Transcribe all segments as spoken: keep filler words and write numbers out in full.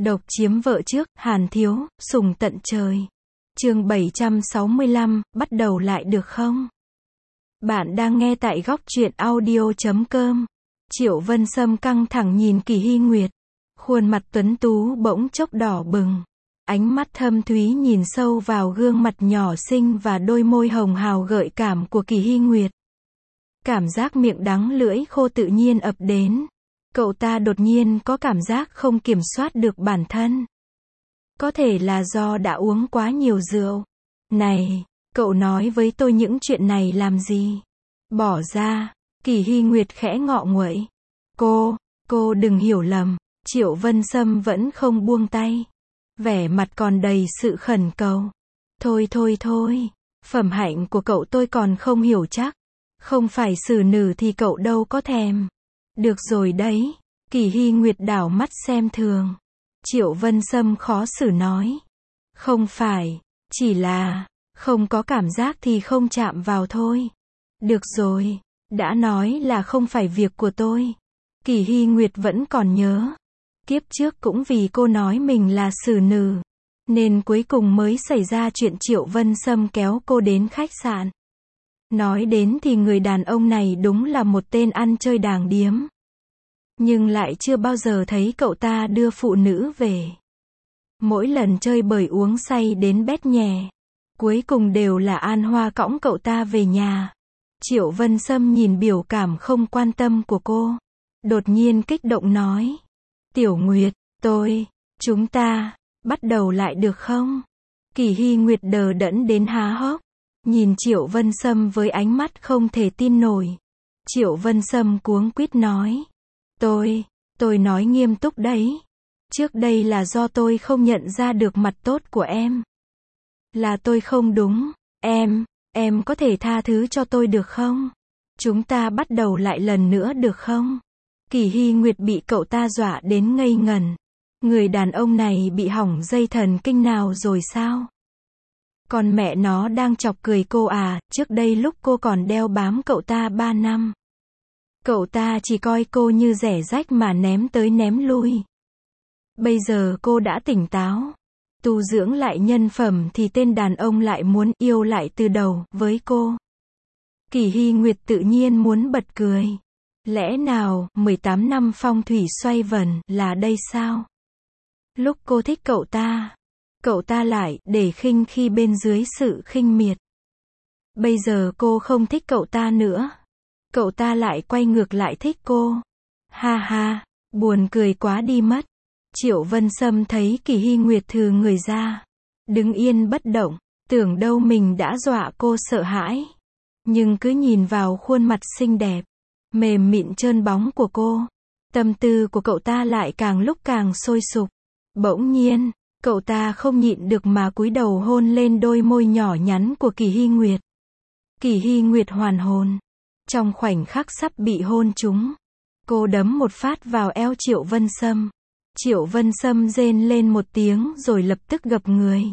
Độc chiếm vợ trước, Hàn Thiếu, sùng tận trời. Chương bảy trăm sáu mươi lăm, bắt đầu lại được không? Bạn đang nghe tại góc truyện audio chấm com. Triệu Vân Sâm căng thẳng nhìn Kỳ Hy Nguyệt. Khuôn mặt tuấn tú bỗng chốc đỏ bừng. Ánh mắt thâm thúy nhìn sâu vào gương mặt nhỏ xinh và đôi môi hồng hào gợi cảm của Kỳ Hy Nguyệt. Cảm giác miệng đắng lưỡi khô tự nhiên ập đến. Cậu ta đột nhiên có cảm giác không kiểm soát được bản thân. Có thể là do đã uống quá nhiều rượu. Này, cậu nói với tôi những chuyện này làm gì? Bỏ ra. Kỳ Hy Nguyệt khẽ ngọ nguậy. Cô, cô đừng hiểu lầm. Triệu Vân Sâm vẫn không buông tay. Vẻ mặt còn đầy sự khẩn cầu. Thôi thôi thôi. Phẩm hạnh của cậu tôi còn không hiểu chắc. Không phải xử nữ thì cậu đâu có thèm. Được rồi đấy. Kỳ Hy Nguyệt đảo mắt xem thường. Triệu Vân Sâm khó xử nói. Không phải, chỉ là, không có cảm giác thì không chạm vào thôi. Được rồi, đã nói là không phải việc của tôi. Kỳ Hy Nguyệt vẫn còn nhớ. Kiếp trước cũng vì cô nói mình là xử nữ, nên cuối cùng mới xảy ra chuyện Triệu Vân Sâm kéo cô đến khách sạn. Nói đến thì người đàn ông này đúng là một tên ăn chơi đàng điếm. Nhưng lại chưa bao giờ thấy cậu ta đưa phụ nữ về. Mỗi lần chơi bời uống say đến bét nhè. Cuối cùng đều là An Hoa cõng cậu ta về nhà. Triệu Vân Sâm nhìn biểu cảm không quan tâm của cô. Đột nhiên kích động nói. Tiểu Nguyệt, tôi, chúng ta, bắt đầu lại được không? Kỳ Hy Nguyệt đờ đẫn đến há hốc. Nhìn Triệu Vân Sâm với ánh mắt không thể tin nổi. Triệu Vân Sâm cuống quýt nói. Tôi, tôi nói nghiêm túc đấy. Trước đây là do tôi không nhận ra được mặt tốt của em. Là tôi không đúng. Em, em có thể tha thứ cho tôi được không? Chúng ta bắt đầu lại lần nữa được không? Kỳ Hy Nguyệt bị cậu ta dọa đến ngây ngẩn. Người đàn ông này bị hỏng dây thần kinh nào rồi sao? Còn mẹ nó đang chọc cười cô à, trước đây lúc cô còn đeo bám cậu ta ba năm. Cậu ta chỉ coi cô như rẻ rách mà ném tới ném lui. Bây giờ cô đã tỉnh táo, tu dưỡng lại nhân phẩm thì tên đàn ông lại muốn yêu lại từ đầu với cô. Kỳ Hy Nguyệt tự nhiên muốn bật cười. Lẽ nào, mười tám năm phong thủy xoay vần, là đây sao? Lúc cô thích cậu ta, cậu ta lại để khinh khi bên dưới sự khinh miệt. Bây giờ cô không thích cậu ta nữa. Cậu ta lại quay ngược lại thích cô. Ha ha, buồn cười quá đi mất. Triệu Vân Sâm thấy Kỳ Hy Nguyệt thừ người ra. Đứng yên bất động, tưởng đâu mình đã dọa cô sợ hãi. Nhưng cứ nhìn vào khuôn mặt xinh đẹp, mềm mịn trơn bóng của cô. Tâm tư của cậu ta lại càng lúc càng sôi sục. Bỗng nhiên, cậu ta không nhịn được mà cúi đầu hôn lên đôi môi nhỏ nhắn của Kỳ Hy Nguyệt. Kỳ Hy Nguyệt hoàn hồn. Trong khoảnh khắc sắp bị hôn trúng, cô đấm một phát vào eo Triệu Vân Sâm. Triệu Vân Sâm rên lên một tiếng rồi lập tức gập người.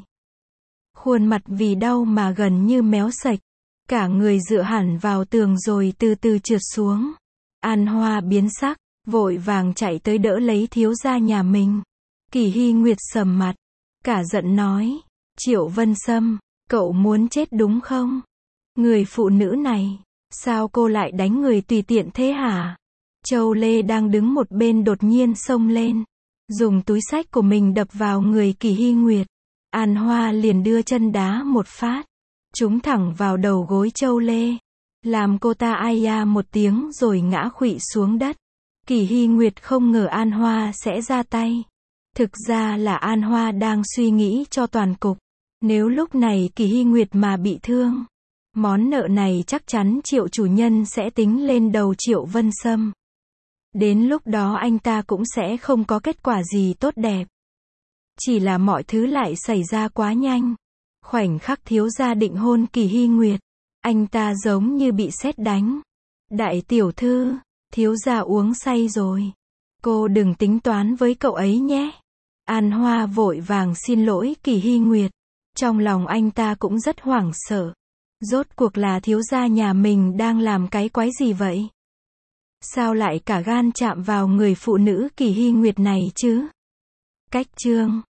Khuôn mặt vì đau mà gần như méo sạch. Cả người dựa hẳn vào tường rồi từ từ trượt xuống. An Hoa biến sắc, vội vàng chạy tới đỡ lấy thiếu gia nhà mình. Kỳ Hy Nguyệt sầm mặt, cả giận nói. Triệu Vân Sâm, cậu muốn chết đúng không? Người phụ nữ này, sao cô lại đánh người tùy tiện thế hả? Châu Lê đang đứng một bên đột nhiên xông lên, dùng túi xách của mình đập vào người Kỳ Hy Nguyệt. An Hoa liền đưa chân đá một phát, trúng thẳng vào đầu gối Châu Lê, làm cô ta ai ya một tiếng rồi ngã khuỵu xuống đất. Kỳ Hy Nguyệt không ngờ An Hoa sẽ ra tay. Thực ra là An Hoa đang suy nghĩ cho toàn cục. Nếu lúc này Kỳ Hy Nguyệt mà bị thương, món nợ này chắc chắn Triệu chủ nhân sẽ tính lên đầu Triệu Vân Sâm. Đến lúc đó anh ta cũng sẽ không có kết quả gì tốt đẹp. Chỉ là mọi thứ lại xảy ra quá nhanh. Khoảnh khắc thiếu gia định hôn Kỳ Hy Nguyệt, anh ta giống như bị sét đánh. Đại tiểu thư, thiếu gia uống say rồi. Cô đừng tính toán với cậu ấy nhé. An Hoa vội vàng xin lỗi Kỳ Hy Nguyệt. Trong lòng anh ta cũng rất hoảng sợ. Rốt cuộc là thiếu gia nhà mình đang làm cái quái gì vậy? Sao lại cả gan chạm vào người phụ nữ Kỳ Hy Nguyệt này chứ? Cách chương